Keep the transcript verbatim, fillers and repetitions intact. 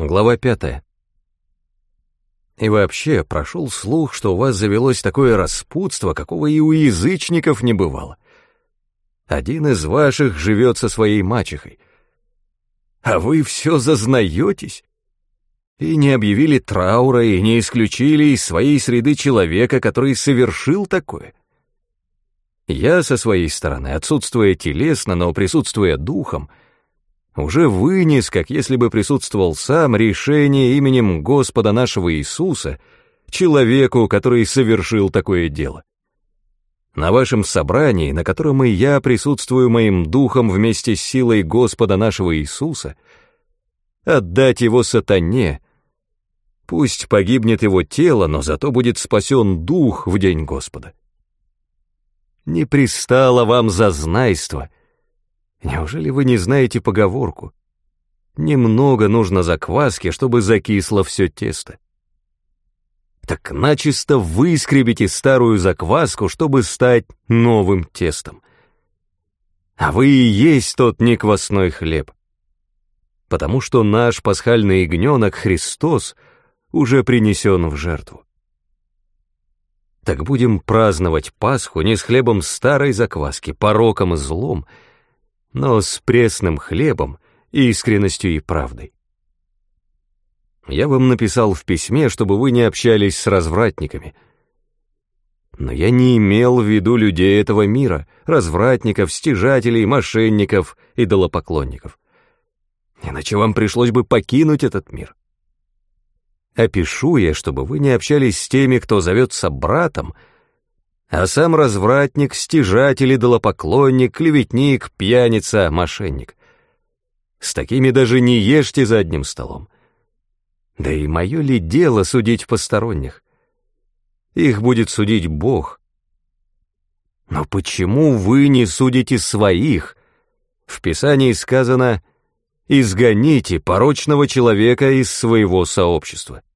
Глава пятая. И вообще, прошел слух, что у вас завелось такое распутство, какого и у язычников не бывало. Один из ваших живет со своей мачехой. А вы все зазнаетесь? И не объявили траура, и не исключили из своей среды человека, который совершил такое. Я, со своей стороны, отсутствуя телесно, но присутствуя духом, уже вынес, как если бы присутствовал сам, решение именем Господа нашего Иисуса человеку, который совершил такое дело. На вашем собрании, на котором и я присутствую моим духом вместе с силой Господа нашего Иисуса, отдать его сатане, пусть погибнет его тело, но зато будет спасен дух в день Господа. Не пристало вам зазнайство. Неужели вы не знаете поговорку? Немного нужно закваски, чтобы закисло все тесто. Так начисто выскребите старую закваску, чтобы стать новым тестом. А вы и есть тот неквасной хлеб. Потому что наш пасхальный ягненок Христос уже принесен в жертву. Так будем праздновать Пасху не с хлебом старой закваски, пороком и злом, но с пресным хлебом, искренностью и правдой. Я вам написал в письме, чтобы вы не общались с развратниками. Но я не имел в виду людей этого мира, развратников, стяжателей, мошенников, идолопоклонников. Иначе вам пришлось бы покинуть этот мир. Опишу я, чтобы вы не общались с теми, кто зовется братом, а сам развратник, стяжатель, идолопоклонник, клеветник, пьяница, мошенник. С такими даже не ешьте за одним столом. Да и мое ли дело судить посторонних? Их будет судить Бог. Но почему вы не судите своих? В Писании сказано: «Изгоните порочного человека из своего сообщества».